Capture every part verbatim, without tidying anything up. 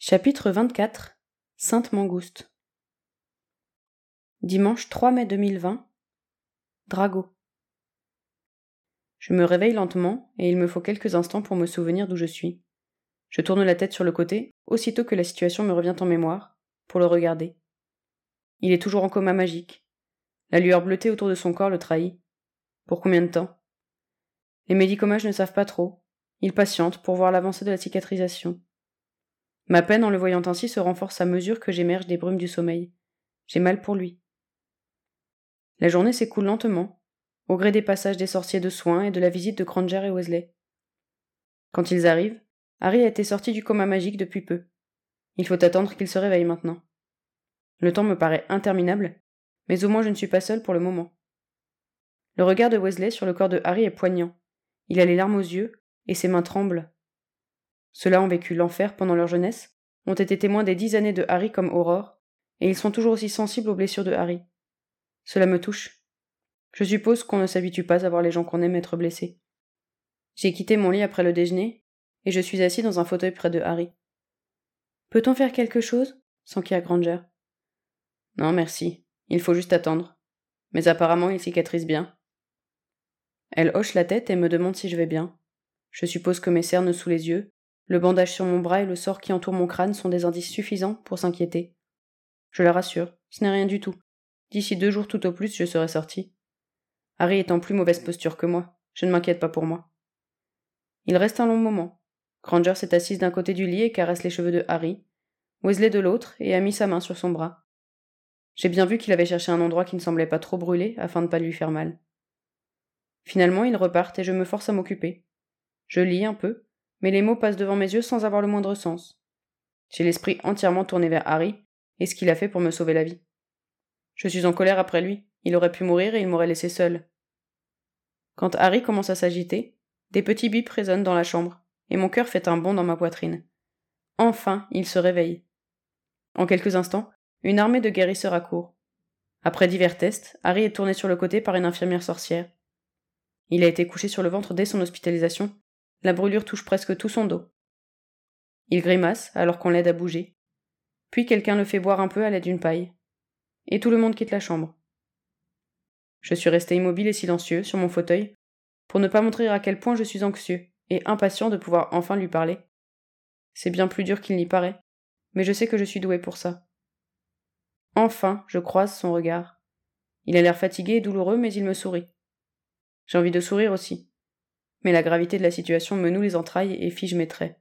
Chapitre vingt-quatre. Sainte Mangouste. Dimanche trois mai deux mille vingt. Drago. Je me réveille lentement et il me faut quelques instants pour me souvenir d'où je suis. Je tourne la tête sur le côté, aussitôt que la situation me revient en mémoire, pour le regarder. Il est toujours en coma magique. La lueur bleutée autour de son corps le trahit. Pour combien de temps? Les médicomages ne savent pas trop. Ils patientent pour voir l'avancée de la cicatrisation. Ma peine en le voyant ainsi se renforce à mesure que j'émerge des brumes du sommeil. J'ai mal pour lui. La journée s'écoule lentement, au gré des passages des sorciers de soins et de la visite de Granger et Weasley. Quand ils arrivent, Harry a été sorti du coma magique depuis peu. Il faut attendre qu'il se réveille maintenant. Le temps me paraît interminable, mais au moins je ne suis pas seule pour le moment. Le regard de Weasley sur le corps de Harry est poignant. Il a les larmes aux yeux, et ses mains tremblent. Ceux-là ont vécu l'enfer pendant leur jeunesse, ont été témoins des dix années de Harry comme Aurore, et ils sont toujours aussi sensibles aux blessures de Harry. Cela me touche. Je suppose qu'on ne s'habitue pas à voir les gens qu'on aime être blessés. J'ai quitté mon lit après le déjeuner, et je suis assis dans un fauteuil près de Harry. Peut-on faire quelque chose? s'enquéra Granger. Non, merci. Il faut juste attendre. Mais apparemment, il cicatrise bien. Elle hoche la tête et me demande si je vais bien. Je suppose que mes cernes sous les yeux, le bandage sur mon bras et le sort qui entoure mon crâne sont des indices suffisants pour s'inquiéter. Je la rassure, ce n'est rien du tout. D'ici deux jours tout au plus, je serai sortie. Harry est en plus mauvaise posture que moi. Je ne m'inquiète pas pour moi. Il reste un long moment. Granger s'est assise d'un côté du lit et caresse les cheveux de Harry, Weasley de l'autre, et a mis sa main sur son bras. J'ai bien vu qu'il avait cherché un endroit qui ne semblait pas trop brûlé afin de ne pas lui faire mal. Finalement, ils repartent et je me force à m'occuper. Je lis un peu, mais les mots passent devant mes yeux sans avoir le moindre sens. J'ai l'esprit entièrement tourné vers Harry et ce qu'il a fait pour me sauver la vie. Je suis en colère après lui. Il aurait pu mourir et il m'aurait laissé seule. Quand Harry commence à s'agiter, des petits bips résonnent dans la chambre, et mon cœur fait un bond dans ma poitrine. Enfin, il se réveille. En quelques instants, une armée de guérisseurs accourt. Après divers tests, Harry est tourné sur le côté par une infirmière sorcière. Il a été couché sur le ventre dès son hospitalisation. La brûlure touche presque tout son dos. Il grimace alors qu'on l'aide à bouger. Puis quelqu'un le fait boire un peu à l'aide d'une paille. Et tout le monde quitte la chambre. Je suis resté immobile et silencieux sur mon fauteuil pour ne pas montrer à quel point je suis anxieux et impatient de pouvoir enfin lui parler. C'est bien plus dur qu'il n'y paraît, mais je sais que je suis doué pour ça. Enfin, je croise son regard. Il a l'air fatigué et douloureux, mais il me sourit. J'ai envie de sourire aussi, mais la gravité de la situation me noue les entrailles et fige mes traits.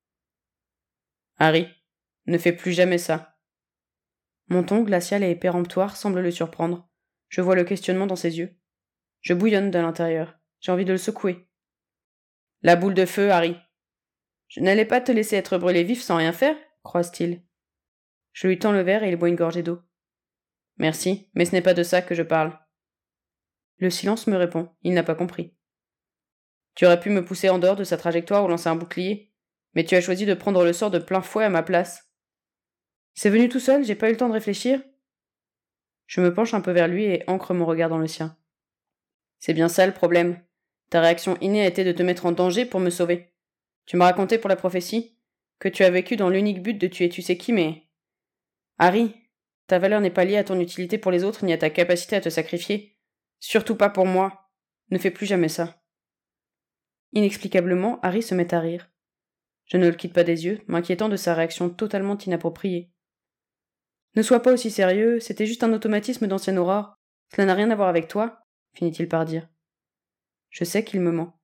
Harry, ne fais plus jamais ça. Mon ton glacial et péremptoire semble le surprendre. Je vois le questionnement dans ses yeux. Je bouillonne de l'intérieur. J'ai envie de le secouer. La boule de feu, Harry. Je n'allais pas te laisser être brûlé vif sans rien faire, croise-t-il. Je lui tends le verre et il boit une gorgée d'eau. Merci, mais ce n'est pas de ça que je parle. Le silence me répond. Il n'a pas compris. Tu aurais pu me pousser en dehors de sa trajectoire ou lancer un bouclier, mais tu as choisi de prendre le sort de plein fouet à ma place. C'est venu tout seul, j'ai pas eu le temps de réfléchir. Je me penche un peu vers lui et ancre mon regard dans le sien. C'est bien ça le problème. Ta réaction innée a été de te mettre en danger pour me sauver. Tu m'as raconté pour la prophétie que tu as vécu dans l'unique but de tuer tu sais qui, mais... Harry, ta valeur n'est pas liée à ton utilité pour les autres ni à ta capacité à te sacrifier. Surtout pas pour moi. Ne fais plus jamais ça. Inexplicablement, Harry se met à rire. Je ne le quitte pas des yeux, m'inquiétant de sa réaction totalement inappropriée. Ne sois pas aussi sérieux, c'était juste un automatisme d'ancienne Aurore. Cela n'a rien à voir avec toi, finit-il par dire. Je sais qu'il me ment.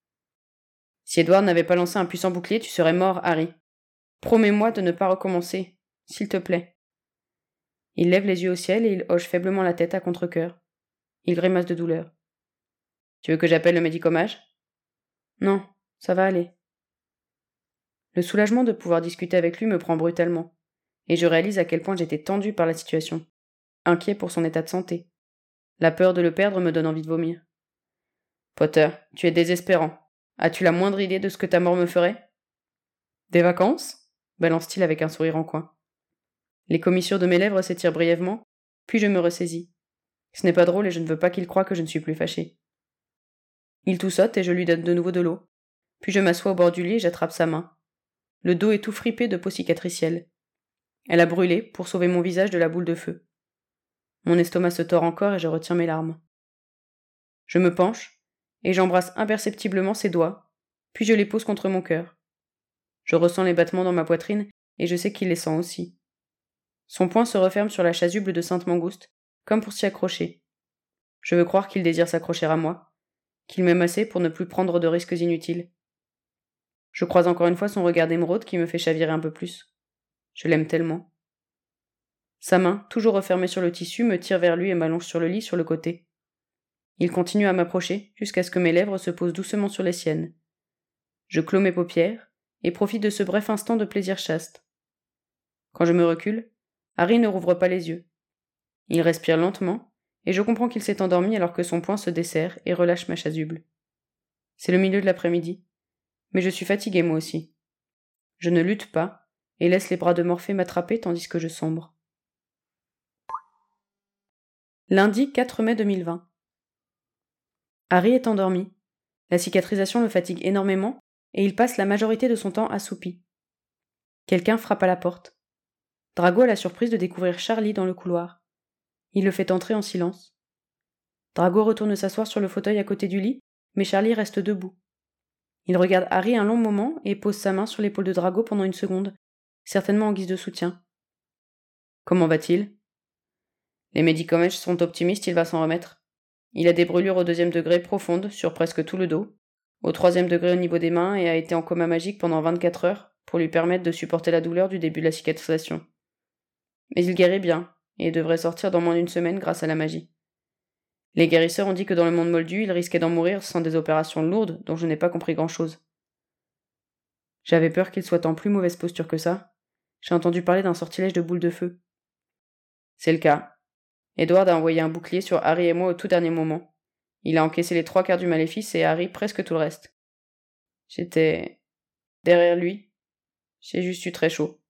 Si Edward n'avait pas lancé un puissant bouclier, tu serais mort, Harry. Promets-moi de ne pas recommencer, s'il te plaît. Il lève les yeux au ciel et il hoche faiblement la tête à contre-cœur. Il grimace de douleur. Tu veux que j'appelle le médicomage? Non, ça va aller. Le soulagement de pouvoir discuter avec lui me prend brutalement, et je réalise à quel point j'étais tendu par la situation, inquiet pour son état de santé. La peur de le perdre me donne envie de vomir. Potter, tu es désespérant. As-tu la moindre idée de ce que ta mort me ferait? Des vacances? Balance-t-il avec un sourire en coin. Les commissures de mes lèvres s'étirent brièvement, puis je me ressaisis. Ce n'est pas drôle et je ne veux pas qu'il croie que je ne suis plus fâchée. Il toussote et je lui donne de nouveau de l'eau. Puis je m'assois au bord du lit et j'attrape sa main. le dos est tout fripé de peau cicatricielle. Elle a brûlé pour sauver mon visage de la boule de feu. Mon estomac se tord encore et je retiens mes larmes. Je me penche et j'embrasse imperceptiblement ses doigts, puis je les pose contre mon cœur. Je ressens les battements dans ma poitrine et je sais qu'il les sent aussi. Son poing se referme sur la chasuble de Sainte Mangouste, comme pour s'y accrocher. Je veux croire qu'il désire s'accrocher à moi, qu'il m'aime assez pour ne plus prendre de risques inutiles. Je croise encore une fois son regard d'émeraude qui me fait chavirer un peu plus. Je l'aime tellement. Sa main, toujours refermée sur le tissu, me tire vers lui et m'allonge sur le lit sur le côté. Il continue à m'approcher jusqu'à ce que mes lèvres se posent doucement sur les siennes. Je clos mes paupières et profite de ce bref instant de plaisir chaste. Quand je me recule, Harry ne rouvre pas les yeux. Il respire lentement et je comprends qu'il s'est endormi alors que son poing se desserre et relâche ma chasuble. C'est le milieu de l'après-midi, mais je suis fatiguée moi aussi. Je ne lutte pas et laisse les bras de Morphée m'attraper tandis que je sombre. Lundi quatre mai deux mille vingt. Harry est endormi. La cicatrisation le fatigue énormément et il passe la majorité de son temps assoupi. Quelqu'un frappe à la porte. Drago a la surprise de découvrir Charlie dans le couloir. Il le fait entrer en silence. Drago retourne s'asseoir sur le fauteuil à côté du lit, mais Charlie reste debout. Il regarde Harry un long moment et pose sa main sur l'épaule de Drago pendant une seconde, certainement en guise de soutien. Comment va-t-il ? Les médicaments sont optimistes, il va s'en remettre. Il a des brûlures au deuxième degré profondes sur presque tout le dos, au troisième degré au niveau des mains et a été en coma magique pendant vingt-quatre heures pour lui permettre de supporter la douleur du début de la cicatrisation. Mais il guérit bien et devrait sortir dans moins d'une semaine grâce à la magie. Les guérisseurs ont dit que dans le monde moldu, il risquait d'en mourir sans des opérations lourdes dont je n'ai pas compris grand-chose. J'avais peur qu'il soit en plus mauvaise posture que ça. J'ai entendu parler d'un sortilège de boules de feu. C'est le cas. Edward a envoyé un bouclier sur Harry et moi au tout dernier moment. Il a encaissé les trois quarts du maléfice et Harry presque tout le reste. J'étais derrière lui. J'ai juste eu très chaud.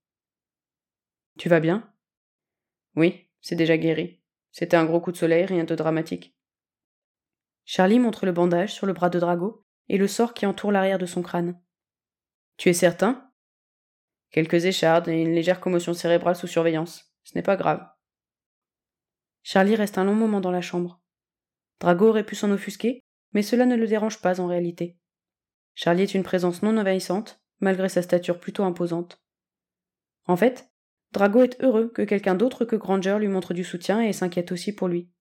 Tu vas bien ? Oui, c'est déjà guéri. C'était un gros coup de soleil, rien de dramatique. Charlie montre le bandage sur le bras de Drago et le sort qui entoure l'arrière de son crâne. Tu es certain ? Quelques échardes et une légère commotion cérébrale sous surveillance. Ce n'est pas grave. Charlie reste un long moment dans la chambre. Drago aurait pu s'en offusquer, mais cela ne le dérange pas en réalité. Charlie est une présence non envahissante, malgré sa stature plutôt imposante. En fait, Drago est heureux que quelqu'un d'autre que Granger lui montre du soutien et s'inquiète aussi pour lui.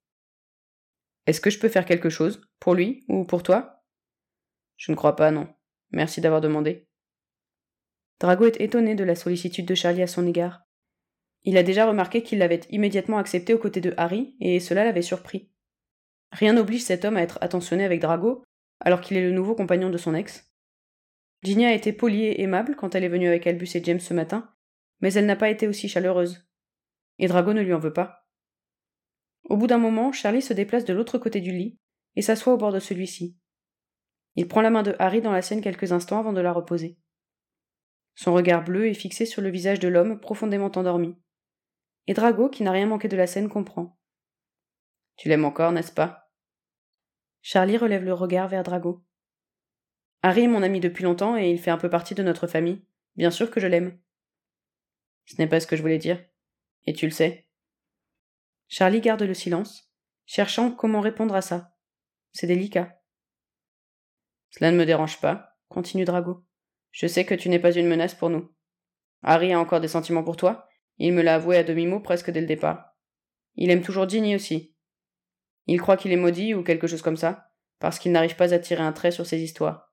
Est-ce que je peux faire quelque chose, pour lui ou pour toi ? Je ne crois pas, non. Merci d'avoir demandé. Drago est étonné de la sollicitude de Charlie à son égard. Il a déjà remarqué qu'il l'avait immédiatement accepté aux côtés de Harry, et cela l'avait surpris. Rien n'oblige cet homme à être attentionné avec Drago, alors qu'il est le nouveau compagnon de son ex. Ginny a été polie et aimable quand elle est venue avec Albus et James ce matin, mais elle n'a pas été aussi chaleureuse. Et Drago ne lui en veut pas. Au bout d'un moment, Charlie se déplace de l'autre côté du lit et s'assoit au bord de celui-ci. Il prend la main de Harry dans la sienne quelques instants avant de la reposer. Son regard bleu est fixé sur le visage de l'homme profondément endormi. Et Drago, qui n'a rien manqué de la scène, comprend. « Tu l'aimes encore, n'est-ce pas ?» Charlie relève le regard vers Drago. « Harry est mon ami depuis longtemps et il fait un peu partie de notre famille. Bien sûr que je l'aime. » Ce n'est pas ce que je voulais dire. Et tu le sais. Charlie garde le silence, cherchant comment répondre à ça. C'est délicat. Cela ne me dérange pas, continue Drago. Je sais que tu n'es pas une menace pour nous. Harry a encore des sentiments pour toi. Il me l'a avoué à demi-mot presque dès le départ. Il aime toujours Ginny aussi. Il croit qu'il est maudit ou quelque chose comme ça, parce qu'il n'arrive pas à tirer un trait sur ses histoires.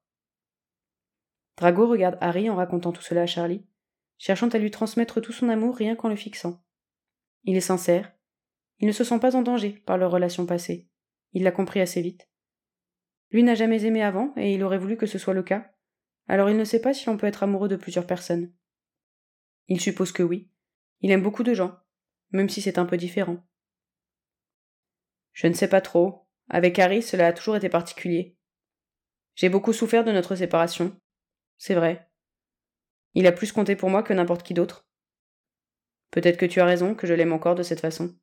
Drago regarde Harry en racontant tout cela à Charlie, cherchant à lui transmettre tout son amour rien qu'en le fixant. Il est sincère. Il ne se sent pas en danger par leur relation passée. Il l'a compris assez vite. Lui n'a jamais aimé avant et il aurait voulu que ce soit le cas, alors il ne sait pas si l'on peut être amoureux de plusieurs personnes. Il suppose que oui. Il aime beaucoup de gens, même si c'est un peu différent. Je ne sais pas trop. Avec Harry, cela a toujours été particulier. J'ai beaucoup souffert de notre séparation. C'est vrai. Il a plus compté pour moi que n'importe qui d'autre. Peut-être que tu as raison, que je l'aime encore de cette façon.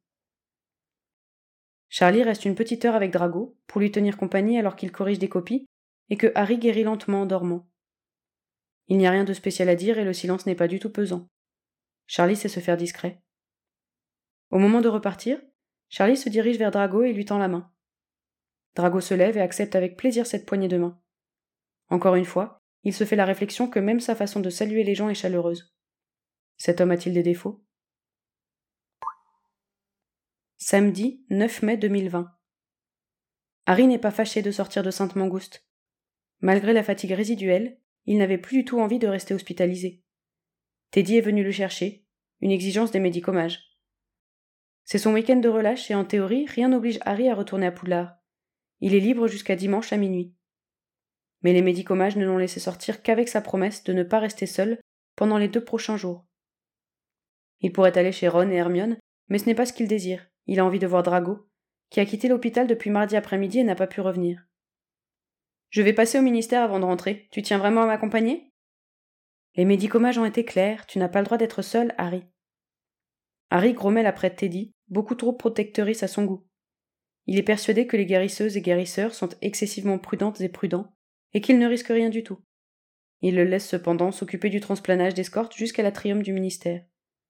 Charlie reste une petite heure avec Drago pour lui tenir compagnie alors qu'il corrige des copies et que Harry guérit lentement en dormant. Il n'y a rien de spécial à dire et le silence n'est pas du tout pesant. Charlie sait se faire discret. Au moment de repartir, Charlie se dirige vers Drago et lui tend la main. Drago se lève et accepte avec plaisir cette poignée de main. Encore une fois, il se fait la réflexion que même sa façon de saluer les gens est chaleureuse. Cet homme a-t-il des défauts? Samedi neuf mai deux mille vingt. Harry n'est pas fâché de sortir de Sainte-Mangouste. Malgré la fatigue résiduelle, il n'avait plus du tout envie de rester hospitalisé. Teddy est venu le chercher, une exigence des médicomages. C'est son week-end de relâche et en théorie, rien n'oblige Harry à retourner à Poudlard. Il est libre jusqu'à dimanche à minuit. Mais les médicomages ne l'ont laissé sortir qu'avec sa promesse de ne pas rester seul pendant les deux prochains jours. Il pourrait aller chez Ron et Hermione, mais ce n'est pas ce qu'il désire. Il a envie de voir Drago, qui a quitté l'hôpital depuis mardi après-midi et n'a pas pu revenir. « Je vais passer au ministère avant de rentrer. Tu tiens vraiment à m'accompagner ?»« Les médicomages ont été clairs. Tu n'as pas le droit d'être seul, Harry. » Harry grommelle après Teddy, beaucoup trop protectrice à son goût. Il est persuadé que les guérisseuses et guérisseurs sont excessivement prudentes et prudents, et qu'ils ne risquent rien du tout. Il le laisse cependant s'occuper du transplanage d'escorte jusqu'à l'atrium du ministère.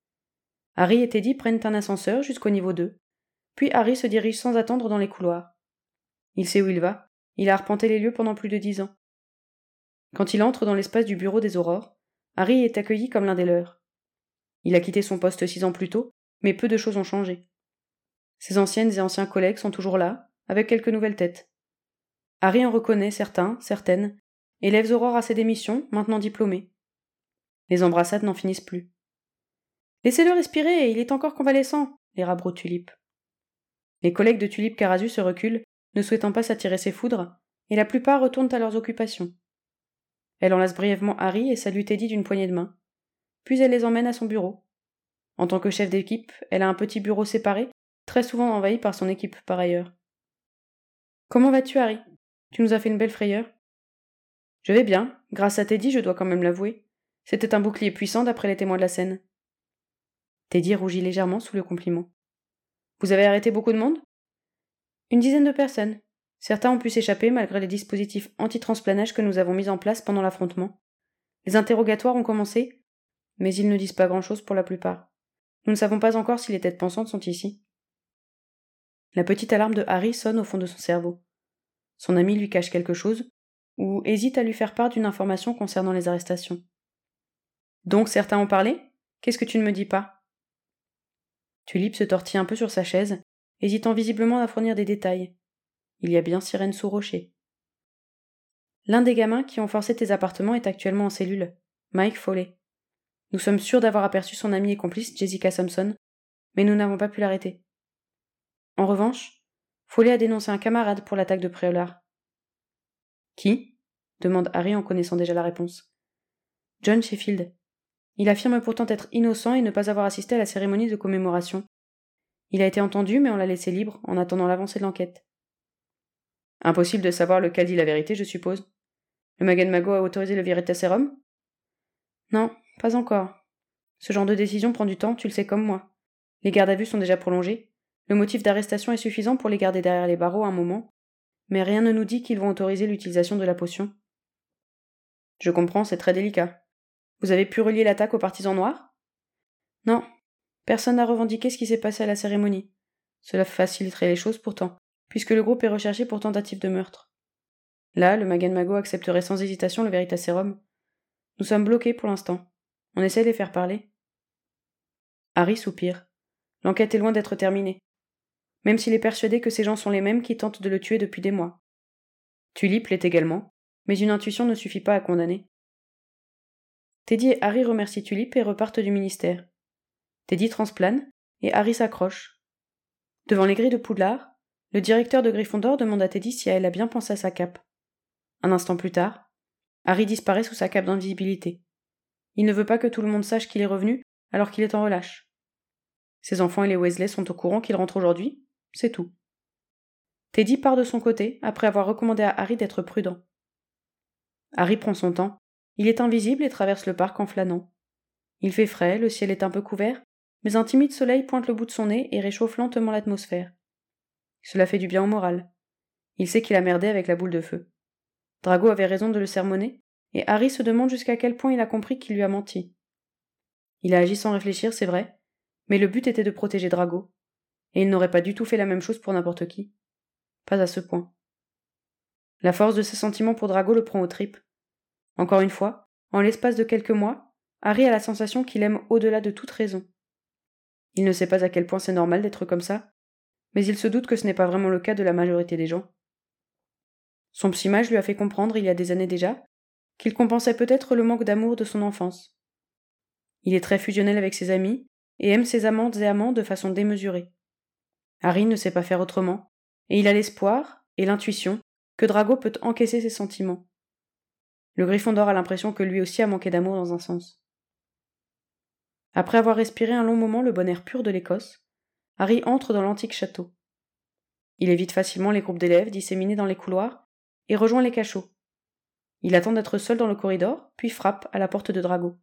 Harry et Teddy prennent un ascenseur jusqu'au niveau deux, puis Harry se dirige sans attendre dans les couloirs. Il sait où il va, il a arpenté les lieux pendant plus de dix ans. Quand il entre dans l'espace du bureau des Aurores, Harry est accueilli comme l'un des leurs. Il a quitté son poste six ans plus tôt, mais peu de choses ont changé. Ses anciennes et anciens collègues sont toujours là, avec quelques nouvelles têtes. Harry en reconnaît certains, certaines, et lève Aurore à ses démissions, maintenant diplômée. Les embrassades n'en finissent plus. « Laissez-le respirer, il est encore convalescent !» les rabroue Tulipe. Les collègues de Tulipe Carazu se reculent, ne souhaitant pas s'attirer ses foudres, et la plupart retournent à leurs occupations. Elle enlace brièvement Harry et salue Teddy d'une poignée de main. Puis elle les emmène à son bureau. En tant que chef d'équipe, elle a un petit bureau séparé, très souvent envahi par son équipe par ailleurs. « Comment vas-tu, Harry ? Tu nous as fait une belle frayeur. »« Je vais bien, grâce à Teddy, je dois quand même l'avouer. C'était un bouclier puissant d'après les témoins de la scène. » Teddy rougit légèrement sous le compliment. « Vous avez arrêté beaucoup de monde ? » ?»« Une dizaine de personnes. Certains ont pu s'échapper malgré les dispositifs anti-transplanage que nous avons mis en place pendant l'affrontement. Les interrogatoires ont commencé, mais ils ne disent pas grand-chose pour la plupart. Nous ne savons pas encore si les têtes pensantes sont ici. » La petite alarme de Harry sonne au fond de son cerveau. Son ami lui cache quelque chose, ou hésite à lui faire part d'une information concernant les arrestations. « Donc certains ont parlé ? Qu'est-ce que tu ne me dis pas ?» Tulipe se tortille un peu sur sa chaise, hésitant visiblement à fournir des détails. Il y a bien sirène sous rocher. L'un des gamins qui ont forcé tes appartements est actuellement en cellule, Mike Foley. Nous sommes sûrs d'avoir aperçu son amie et complice, Jessica Sampson, mais nous n'avons pas pu l'arrêter. En revanche, Foley a dénoncé un camarade pour l'attaque de Préolard. « Qui ?» demande Harry en connaissant déjà la réponse. « John Sheffield. Il affirme pourtant être innocent et ne pas avoir assisté à la cérémonie de commémoration. Il a été entendu, mais on l'a laissé libre en attendant l'avancée de l'enquête. » Impossible de savoir lequel dit la vérité, je suppose. Le Magen-Mago a autorisé le Veritaserum ? Non, pas encore. Ce genre de décision prend du temps, tu le sais comme moi. Les gardes à vue sont déjà prolongés. Le motif d'arrestation est suffisant pour les garder derrière les barreaux un moment, mais rien ne nous dit qu'ils vont autoriser l'utilisation de la potion. Je comprends, c'est très délicat. Vous avez pu relier l'attaque aux partisans noirs ? Non, personne n'a revendiqué ce qui s'est passé à la cérémonie. Cela faciliterait les choses pourtant, puisque le groupe est recherché pour tentative de meurtre. Là, le Magen-Mago accepterait sans hésitation le Veritaserum. Nous sommes bloqués pour l'instant. On essaie de les faire parler. Harry soupire. L'enquête est loin d'être terminée. Même s'il est persuadé que ces gens sont les mêmes qui tentent de le tuer depuis des mois. Tulipe l'est également, mais une intuition ne suffit pas à condamner. Teddy et Harry remercient Tulipe et repartent du ministère. Teddy transplane, et Harry s'accroche. Devant les grilles de Poudlard, le directeur de Gryffondor demande à Teddy si elle a bien pensé à sa cape. Un instant plus tard, Harry disparaît sous sa cape d'invisibilité. Il ne veut pas que tout le monde sache qu'il est revenu alors qu'il est en relâche. Ses enfants et les Weasley sont au courant qu'il rentre aujourd'hui, c'est tout. Teddy part de son côté après avoir recommandé à Harry d'être prudent. Harry prend son temps. Il est invisible et traverse le parc en flânant. Il fait frais, le ciel est un peu couvert, mais un timide soleil pointe le bout de son nez et réchauffe lentement l'atmosphère. Cela fait du bien au moral. Il sait qu'il a merdé avec la boule de feu. Drago avait raison de le sermonner, et Harry se demande jusqu'à quel point il a compris qu'il lui a menti. Il a agi sans réfléchir, c'est vrai, mais le but était de protéger Drago, et il n'aurait pas du tout fait la même chose pour n'importe qui. Pas à ce point. La force de ses sentiments pour Drago le prend aux tripes. Encore une fois, en l'espace de quelques mois, Harry a la sensation qu'il aime au-delà de toute raison. Il ne sait pas à quel point c'est normal d'être comme ça, mais il se doute que ce n'est pas vraiment le cas de la majorité des gens. Son psymage lui a fait comprendre, il y a des années déjà, qu'il compensait peut-être le manque d'amour de son enfance. Il est très fusionnel avec ses amis, et aime ses amantes et amants de façon démesurée. Harry ne sait pas faire autrement, et il a l'espoir, et l'intuition, que Drago peut encaisser ses sentiments. Le Gryffondor a l'impression que lui aussi a manqué d'amour dans un sens. Après avoir respiré un long moment le bon air pur de l'Écosse, Harry entre dans l'antique château. Il évite facilement les groupes d'élèves disséminés dans les couloirs et rejoint les cachots. Il attend d'être seul dans le corridor, puis frappe à la porte de Drago.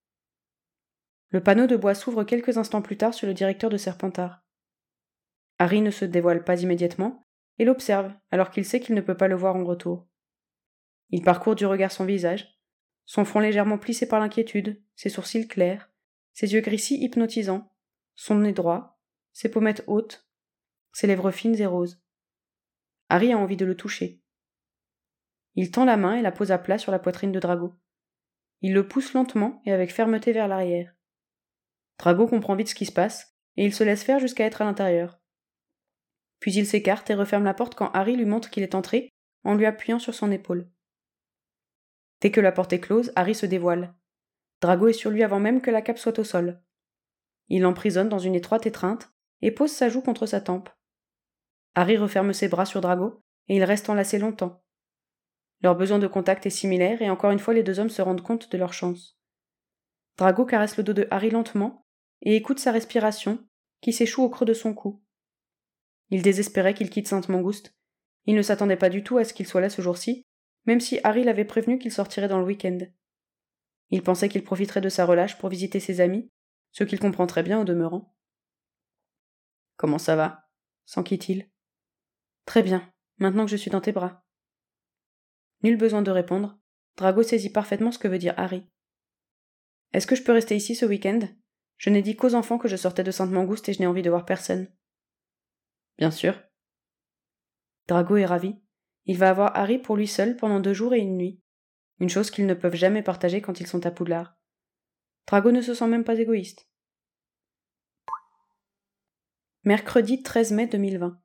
Le panneau de bois s'ouvre quelques instants plus tard sur le directeur de Serpentard. Harry ne se dévoile pas immédiatement et l'observe alors qu'il sait qu'il ne peut pas le voir en retour. Il parcourt du regard son visage, son front légèrement plissé par l'inquiétude, ses sourcils clairs, ses yeux gris si hypnotisants, son nez droit, ses pommettes hautes, ses lèvres fines et roses. Harry a envie de le toucher. Il tend la main et la pose à plat sur la poitrine de Drago. Il le pousse lentement et avec fermeté vers l'arrière. Drago comprend vite ce qui se passe, et il se laisse faire jusqu'à être à l'intérieur. Puis il s'écarte et referme la porte quand Harry lui montre qu'il est entré, en lui appuyant sur son épaule. Dès que la porte est close, Harry se dévoile. Drago est sur lui avant même que la cape soit au sol. Il l'emprisonne dans une étroite étreinte et pose sa joue contre sa tempe. Harry referme ses bras sur Drago, et ils restent enlacés longtemps. Leur besoin de contact est similaire, et encore une fois les deux hommes se rendent compte de leur chance. Drago caresse le dos de Harry lentement, et écoute sa respiration, qui s'échoue au creux de son cou. Il désespérait qu'il quitte Sainte-Mangouste. Il ne s'attendait pas du tout à ce qu'il soit là ce jour-ci, même si Harry l'avait prévenu qu'il sortirait dans le week-end. Il pensait qu'il profiterait de sa relâche pour visiter ses amis, ce qu'il comprend très bien au demeurant. « Comment ça va » s'enquit-il. « Très bien, maintenant que je suis dans tes bras. » Nul besoin de répondre. Drago saisit parfaitement ce que veut dire Harry. « Est-ce que je peux rester ici ce week-end ? Je n'ai dit qu'aux enfants que je sortais de Sainte-Mangouste et je n'ai envie de voir personne. » Bien sûr. Drago est ravi. Il va avoir Harry pour lui seul pendant deux jours et une nuit. Une chose qu'ils ne peuvent jamais partager quand ils sont à Poudlard. Drago ne se sent même pas égoïste. Mercredi treize mai deux mille vingt.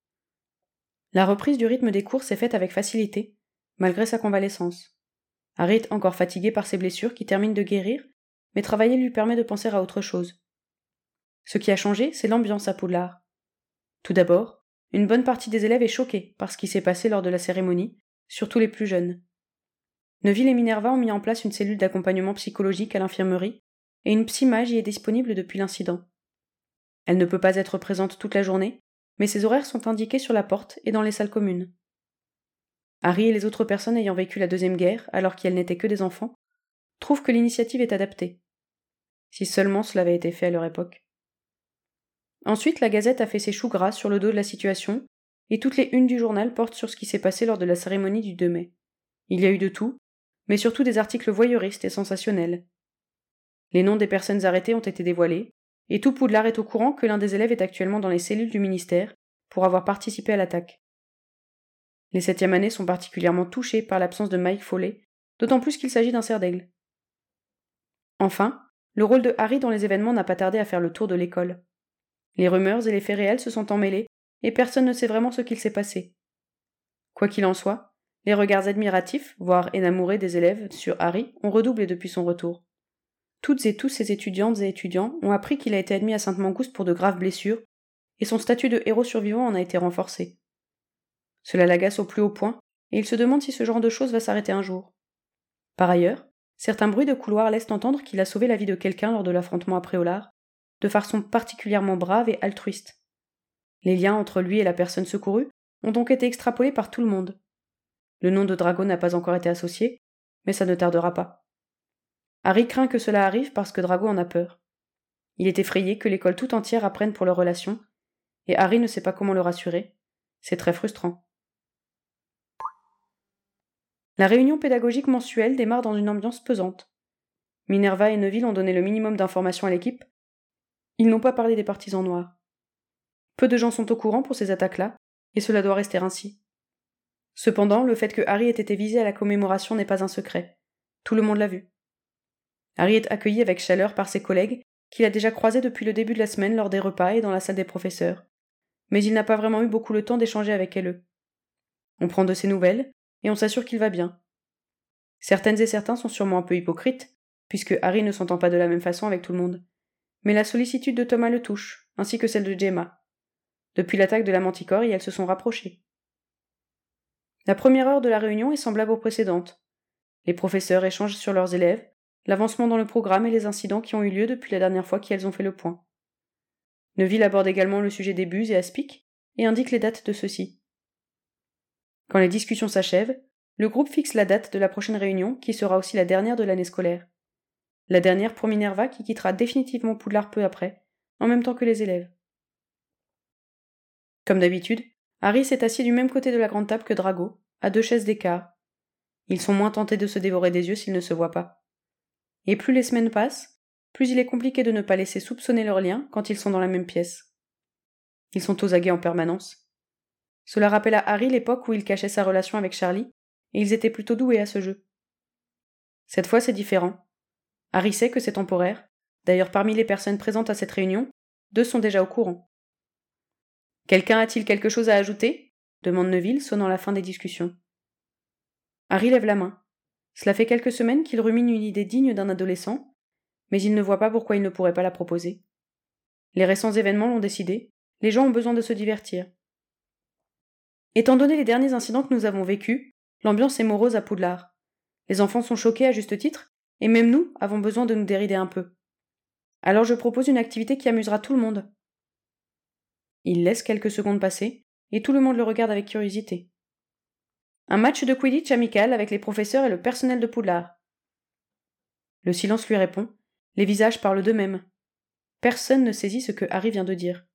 La reprise du rythme des cours s'est faite avec facilité, malgré sa convalescence. Harry est encore fatigué par ses blessures qui terminent de guérir, mais travailler lui permet de penser à autre chose. Ce qui a changé, c'est l'ambiance à Poudlard. Tout d'abord, une bonne partie des élèves est choquée par ce qui s'est passé lors de la cérémonie, surtout les plus jeunes. Neville et Minerva ont mis en place une cellule d'accompagnement psychologique à l'infirmerie, et une psymage y est disponible depuis l'incident. Elle ne peut pas être présente toute la journée, mais ses horaires sont indiqués sur la porte et dans les salles communes. Harry et les autres personnes ayant vécu la Deuxième Guerre, alors qu'elles n'étaient que des enfants, trouvent que l'initiative est adaptée. Si seulement cela avait été fait à leur époque. Ensuite, la Gazette a fait ses choux gras sur le dos de la situation, et toutes les unes du journal portent sur ce qui s'est passé lors de la cérémonie du deux mai. Il y a eu de tout, mais surtout des articles voyeuristes et sensationnels. Les noms des personnes arrêtées ont été dévoilés, et tout Poudlard est au courant que l'un des élèves est actuellement dans les cellules du ministère pour avoir participé à l'attaque. Les septièmes années sont particulièrement touchées par l'absence de Mike Foley, d'autant plus qu'il s'agit d'un cerf d'aigle. Enfin, le rôle de Harry dans les événements n'a pas tardé à faire le tour de l'école. Les rumeurs et les faits réels se sont emmêlés, et personne ne sait vraiment ce qu'il s'est passé. Quoi qu'il en soit, les regards admiratifs, voire énamourés des élèves sur Harry ont redoublé depuis son retour. Toutes et tous ces étudiantes et étudiants ont appris qu'il a été admis à Sainte-Mangouste pour de graves blessures, et son statut de héros survivant en a été renforcé. Cela l'agace au plus haut point, et il se demande si ce genre de choses va s'arrêter un jour. Par ailleurs, certains bruits de couloir laissent entendre qu'il a sauvé la vie de quelqu'un lors de l'affrontement à Préolard, de façon particulièrement brave et altruiste. Les liens entre lui et la personne secourue ont donc été extrapolés par tout le monde. Le nom de Drago n'a pas encore été associé, mais ça ne tardera pas. Harry craint que cela arrive parce que Drago en a peur. Il est effrayé que l'école tout entière apprenne pour leur relation, et Harry ne sait pas comment le rassurer. C'est très frustrant. La réunion pédagogique mensuelle démarre dans une ambiance pesante. Minerva et Neville ont donné le minimum d'informations à l'équipe. Ils n'ont pas parlé des partisans noirs. Peu de gens sont au courant pour ces attaques-là, et cela doit rester ainsi. Cependant, le fait que Harry ait été visé à la commémoration n'est pas un secret. Tout le monde l'a vu. Harry est accueilli avec chaleur par ses collègues, qu'il a déjà croisés depuis le début de la semaine lors des repas et dans la salle des professeurs. Mais il n'a pas vraiment eu beaucoup le temps d'échanger avec eux. On prend de ses nouvelles, et on s'assure qu'il va bien. Certaines et certains sont sûrement un peu hypocrites, puisque Harry ne s'entend pas de la même façon avec tout le monde. Mais la sollicitude de Thomas le touche, ainsi que celle de Gemma. Depuis l'attaque de la Manticore, elles se sont rapprochées. La première heure de la réunion est semblable aux précédentes. Les professeurs échangent sur leurs élèves, l'avancement dans le programme et les incidents qui ont eu lieu depuis la dernière fois qu'elles ont fait le point. Neville aborde également le sujet des bus et aspics et indique les dates de ceux-ci. Quand les discussions s'achèvent, le groupe fixe la date de la prochaine réunion qui sera aussi la dernière de l'année scolaire. La dernière pour Minerva qui quittera définitivement Poudlard peu après, en même temps que les élèves. Comme d'habitude, Harry s'est assis du même côté de la grande table que Drago, à deux chaises d'écart. Ils sont moins tentés de se dévorer des yeux s'ils ne se voient pas. Et plus les semaines passent, plus il est compliqué de ne pas laisser soupçonner leurs liens quand ils sont dans la même pièce. Ils sont aux aguets en permanence. Cela rappelle à Harry l'époque où il cachait sa relation avec Charlie, et ils étaient plutôt doués à ce jeu. Cette fois, c'est différent. Harry sait que c'est temporaire. D'ailleurs, parmi les personnes présentes à cette réunion, deux sont déjà au courant. « Quelqu'un a-t-il quelque chose à ajouter » demande Neville, sonnant la fin des discussions. Harry lève la main. Cela fait quelques semaines qu'il rumine une idée digne d'un adolescent, mais il ne voit pas pourquoi il ne pourrait pas la proposer. Les récents événements l'ont décidé, les gens ont besoin de se divertir. Étant donné les derniers incidents que nous avons vécus, l'ambiance est morose à Poudlard. Les enfants sont choqués à juste titre, et même nous avons besoin de nous dérider un peu. Alors je propose une activité qui amusera tout le monde. Il laisse quelques secondes passer, et tout le monde le regarde avec curiosité. Un match de Quidditch amical avec les professeurs et le personnel de Poudlard. Le silence lui répond, les visages parlent d'eux-mêmes. Personne ne saisit ce que Harry vient de dire.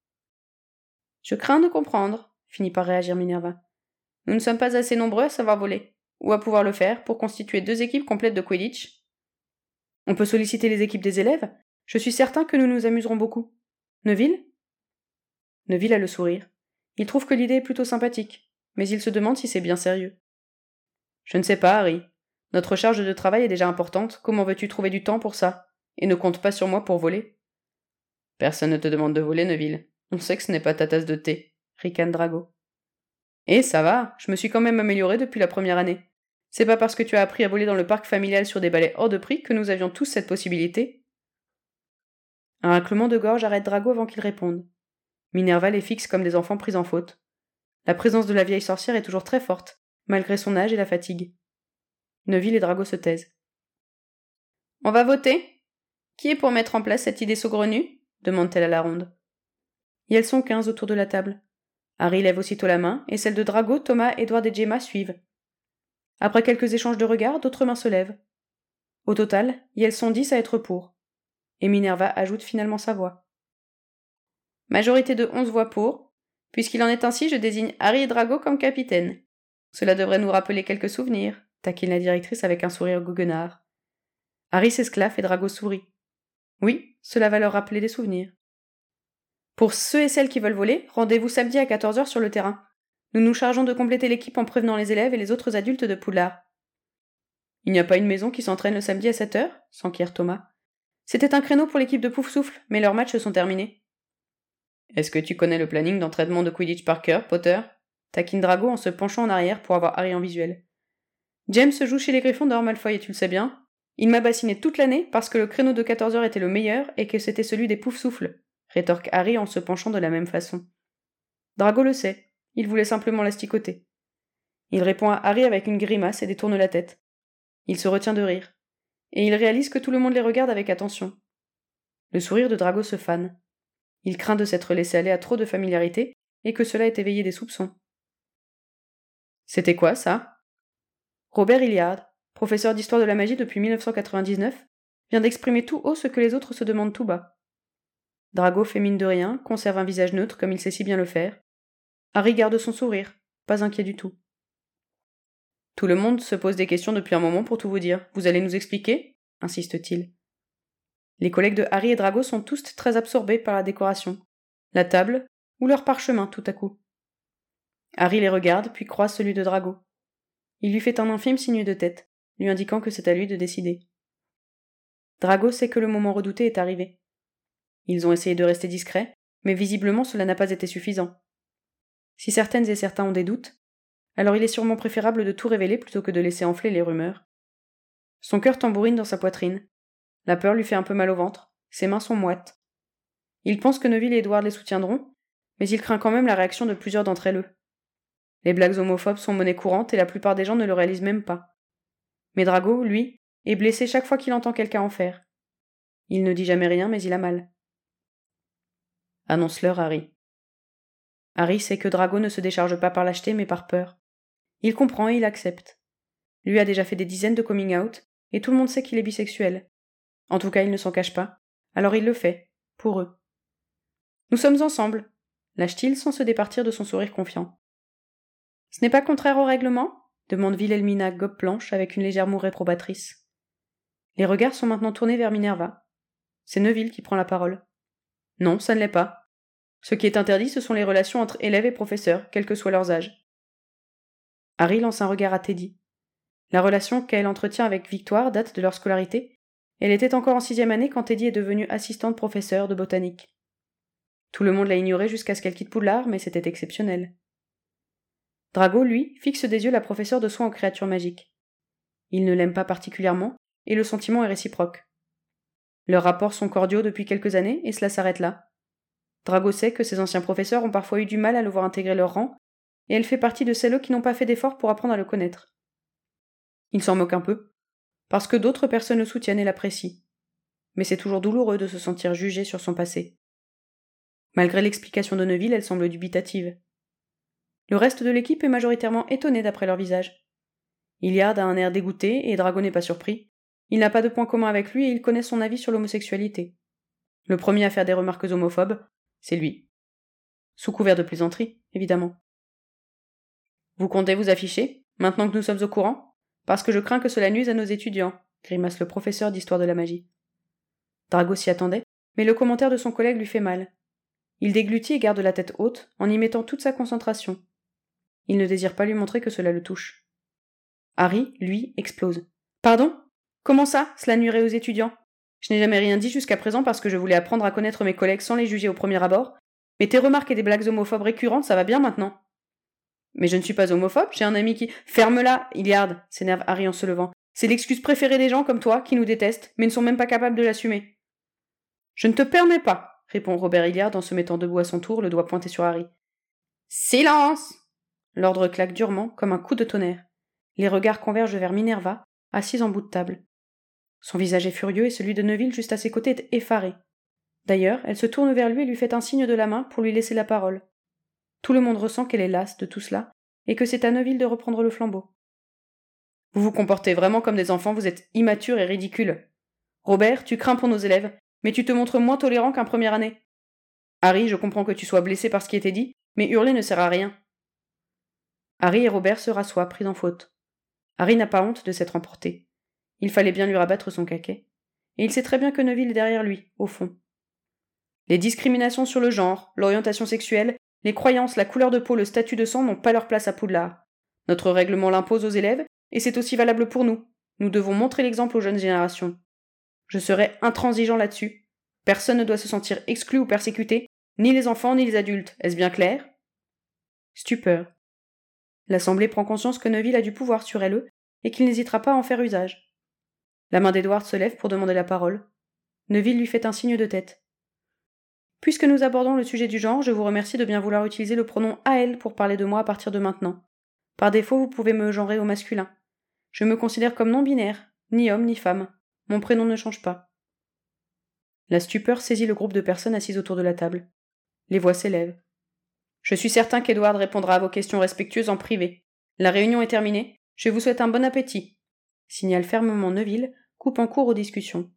Je crains de comprendre, finit par réagir Minerva. Nous ne sommes pas assez nombreux à savoir voler, ou à pouvoir le faire, pour constituer deux équipes complètes de Quidditch. On peut solliciter les équipes des élèves. Je suis certain que nous nous amuserons beaucoup. Neville ? Neville a le sourire. Il trouve que l'idée est plutôt sympathique, mais il se demande si c'est bien sérieux. Je ne sais pas, Harry. Notre charge de travail est déjà importante, comment veux-tu trouver du temps pour ça ? Et ne compte pas sur moi pour voler. Personne ne te demande de voler, Neville. On sait que ce n'est pas ta tasse de thé, ricane Drago. Eh, ça va, je me suis quand même améliorée depuis la première année. C'est pas parce que tu as appris à voler dans le parc familial sur des balais hors de prix que nous avions tous cette possibilité. Un raclement de gorge arrête Drago avant qu'il réponde. Minerva les fixe comme des enfants pris en faute. La présence de la vieille sorcière est toujours très forte, malgré son âge et la fatigue. Neville et Drago se taisent. On va voter ? Qui est pour mettre en place cette idée saugrenue ? Demande-t-elle à la ronde. Et elles sont quinze autour de la table. Harry lève aussitôt la main, et celles de Drago, Thomas, Edward et Gemma suivent. Après quelques échanges de regards, d'autres mains se lèvent. Au total, elles sont dix à être pour. Et Minerva ajoute finalement sa voix. Majorité de onze voix pour. Puisqu'il en est ainsi, je désigne Harry et Drago comme capitaines. Cela devrait nous rappeler quelques souvenirs, taquine la directrice avec un sourire goguenard. Harry s'esclaffe et Drago sourit. Oui, cela va leur rappeler des souvenirs. Pour ceux et celles qui veulent voler, rendez-vous samedi à quatorze heures sur le terrain. Nous nous chargeons de compléter l'équipe en prévenant les élèves et les autres adultes de Poudlard. Il n'y a pas une maison qui s'entraîne le samedi à sept heures ? S'enquiert Thomas. C'était un créneau pour l'équipe de Poufsouffle, mais leurs matchs sont terminés. Est-ce que tu connais le planning d'entraînement de Quidditch par cœur, Potter ? Taquine Drago en se penchant en arrière pour avoir Harry en visuel. James joue chez les Gryffondors, Malfoy, et tu le sais bien. Il m'a bassiné toute l'année parce que le créneau de quatorze heures était le meilleur et que c'était celui des Poufsouffles, rétorque Harry en se penchant de la même façon. Drago le sait, il voulait simplement l'asticoter. Il répond à Harry avec une grimace et détourne la tête. Il se retient de rire. Et il réalise que tout le monde les regarde avec attention. Le sourire de Drago se fane. Il craint de s'être laissé aller à trop de familiarité et que cela ait éveillé des soupçons. C'était quoi, ça ? Robert Hilliard, professeur d'histoire de la magie depuis mille neuf cent quatre-vingt-dix-neuf, vient d'exprimer tout haut ce que les autres se demandent tout bas. Drago fait mine de rien, conserve un visage neutre comme il sait si bien le faire. Harry garde son sourire, pas inquiet du tout. Tout le monde se pose des questions depuis un moment pour tout vous dire. Vous allez nous expliquer ? Insiste-t-il. Les collègues de Harry et Drago sont tous très absorbés par la décoration, la table ou leur parchemin tout à coup. Harry les regarde, puis croise celui de Drago. Il lui fait un infime signe de tête, lui indiquant que c'est à lui de décider. Drago sait que le moment redouté est arrivé. Ils ont essayé de rester discrets, mais visiblement cela n'a pas été suffisant. Si certaines et certains ont des doutes, alors il est sûrement préférable de tout révéler plutôt que de laisser enfler les rumeurs. Son cœur tambourine dans sa poitrine. La peur lui fait un peu mal au ventre, ses mains sont moites. Il pense que Neville et Edward les soutiendront, mais il craint quand même la réaction de plusieurs d'entre elles. Les blagues homophobes sont monnaie courante et la plupart des gens ne le réalisent même pas. Mais Drago, lui, est blessé chaque fois qu'il entend quelqu'un en faire. Il ne dit jamais rien, mais il a mal. Annonce-leur Harry. Harry sait que Drago ne se décharge pas par lâcheté, mais par peur. Il comprend et il accepte. Lui a déjà fait des dizaines de coming out, et tout le monde sait qu'il est bisexuel. En tout cas, il ne s'en cache pas. Alors il le fait, pour eux. Nous sommes ensemble, lâche-t-il sans se départir de son sourire confiant. Ce n'est pas contraire au règlement ? Demande Wilhelmina Gobe-Planche avec une légère moue réprobatrice. Les regards sont maintenant tournés vers Minerva. C'est Neville qui prend la parole. Non, ça ne l'est pas. Ce qui est interdit, ce sont les relations entre élèves et professeurs, quel que soit leur âge. Harry lance un regard à Teddy. La relation qu'elle entretient avec Victoire date de leur scolarité. Elle était encore en sixième année quand Teddy est devenue assistante professeure de botanique. Tout le monde l'a ignorée jusqu'à ce qu'elle quitte Poudlard, mais c'était exceptionnel. Drago, lui, fixe des yeux la professeure de soins aux créatures magiques. Il ne l'aime pas particulièrement, et le sentiment est réciproque. Leurs rapports sont cordiaux depuis quelques années, et cela s'arrête là. Drago sait que ses anciens professeurs ont parfois eu du mal à le voir intégrer leur rang, et elle fait partie de celles qui n'ont pas fait d'efforts pour apprendre à le connaître. Il s'en moque un peu, parce que d'autres personnes le soutiennent et l'apprécient. Mais c'est toujours douloureux de se sentir jugé sur son passé. Malgré l'explication de Neville, elle semble dubitative. Le reste de l'équipe est majoritairement étonné d'après leur visage. Hilliard a un air dégoûté et Drago n'est pas surpris. Il n'a pas de point commun avec lui et il connaît son avis sur l'homosexualité. Le premier à faire des remarques homophobes, c'est lui. Sous couvert de plaisanterie, évidemment. Vous comptez vous afficher, maintenant que nous sommes au courant ? Parce que je crains que cela nuise à nos étudiants, grimace le professeur d'histoire de la magie. Drago s'y attendait, mais le commentaire de son collègue lui fait mal. Il déglutit et garde la tête haute, en y mettant toute sa concentration. Il ne désire pas lui montrer que cela le touche. Harry, lui, explose. Pardon ? Comment ça, cela nuirait aux étudiants ? Je n'ai jamais rien dit jusqu'à présent parce que je voulais apprendre à connaître mes collègues sans les juger au premier abord, mais tes remarques et des blagues homophobes récurrentes, ça va bien maintenant. Mais je ne suis pas homophobe, j'ai un ami qui... Ferme-la, Hilliard, s'énerve Harry en se levant. C'est l'excuse préférée des gens comme toi, qui nous détestent, mais ne sont même pas capables de l'assumer. Je ne te permets pas, répond Robert Hilliard en se mettant debout à son tour, le doigt pointé sur Harry. Silence ! L'ordre claque durement, comme un coup de tonnerre. Les regards convergent vers Minerva, assise en bout de table. Son visage est furieux et celui de Neville juste à ses côtés est effaré. D'ailleurs, elle se tourne vers lui et lui fait un signe de la main pour lui laisser la parole. Tout le monde ressent qu'elle est lasse de tout cela, et que c'est à Neville de reprendre le flambeau. Vous vous comportez vraiment comme des enfants, vous êtes immatures et ridicules. Robert, tu crains pour nos élèves, mais tu te montres moins tolérant qu'un première année. Harry, je comprends que tu sois blessé par ce qui était dit, mais hurler ne sert à rien. Harry et Robert se rassoient, pris en faute. Harry n'a pas honte de s'être emporté. Il fallait bien lui rabattre son caquet. Et il sait très bien que Neville est derrière lui, au fond. Les discriminations sur le genre, l'orientation sexuelle, les croyances, la couleur de peau, le statut de sang n'ont pas leur place à Poudlard. Notre règlement l'impose aux élèves, et c'est aussi valable pour nous. Nous devons montrer l'exemple aux jeunes générations. Je serai intransigeant là-dessus. Personne ne doit se sentir exclu ou persécuté, ni les enfants ni les adultes. Est-ce bien clair ? Stupeur. L'Assemblée prend conscience que Neville a du pouvoir sur elle et qu'il n'hésitera pas à en faire usage. La main d'Edward se lève pour demander la parole. Neville lui fait un signe de tête. Puisque nous abordons le sujet du genre, je vous remercie de bien vouloir utiliser le pronom « elle » pour parler de moi à partir de maintenant. Par défaut, vous pouvez me genrer au masculin. Je me considère comme non-binaire, ni homme ni femme. Mon prénom ne change pas. La stupeur saisit le groupe de personnes assises autour de la table. Les voix s'élèvent. Je suis certain qu'Edward répondra à vos questions respectueuses en privé. La réunion est terminée. Je vous souhaite un bon appétit. Signale fermement Neville, coupant court aux discussions.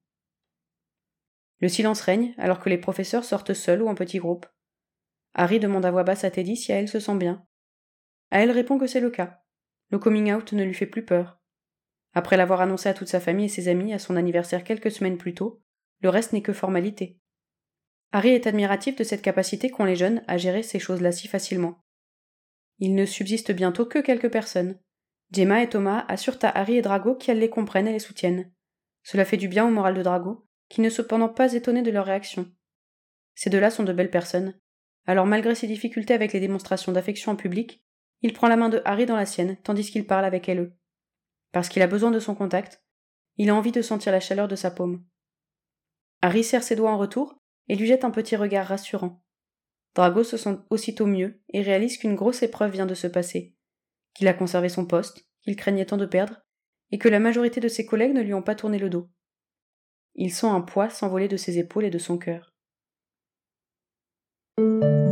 Le silence règne alors que les professeurs sortent seuls ou en petits groupes. Harry demande à voix basse à Teddy si elle se sent bien. À elle répond que c'est le cas. le coming out ne lui fait plus peur. Après l'avoir annoncé à toute sa famille et ses amis à son anniversaire quelques semaines plus tôt, le reste n'est que formalité. Harry est admiratif de cette capacité qu'ont les jeunes à gérer ces choses-là si facilement. Il ne subsiste bientôt que quelques personnes. Gemma et Thomas assurent à Harry et Drago qu'elles les comprennent et les soutiennent. Cela fait du bien au moral de Drago, qui n'est cependant pas étonné de leur réaction. Ces deux-là sont de belles personnes. Alors malgré ses difficultés avec les démonstrations d'affection en public, il prend la main de Harry dans la sienne, tandis qu'il parle avec elle. Parce qu'il a besoin de son contact, il a envie de sentir la chaleur de sa paume. Harry serre ses doigts en retour et lui jette un petit regard rassurant. Drago se sent aussitôt mieux et réalise qu'une grosse épreuve vient de se passer, qu'il a conservé son poste, qu'il craignait tant de perdre, et que la majorité de ses collègues ne lui ont pas tourné le dos. Il sent un poids s'envoler de ses épaules et de son cœur.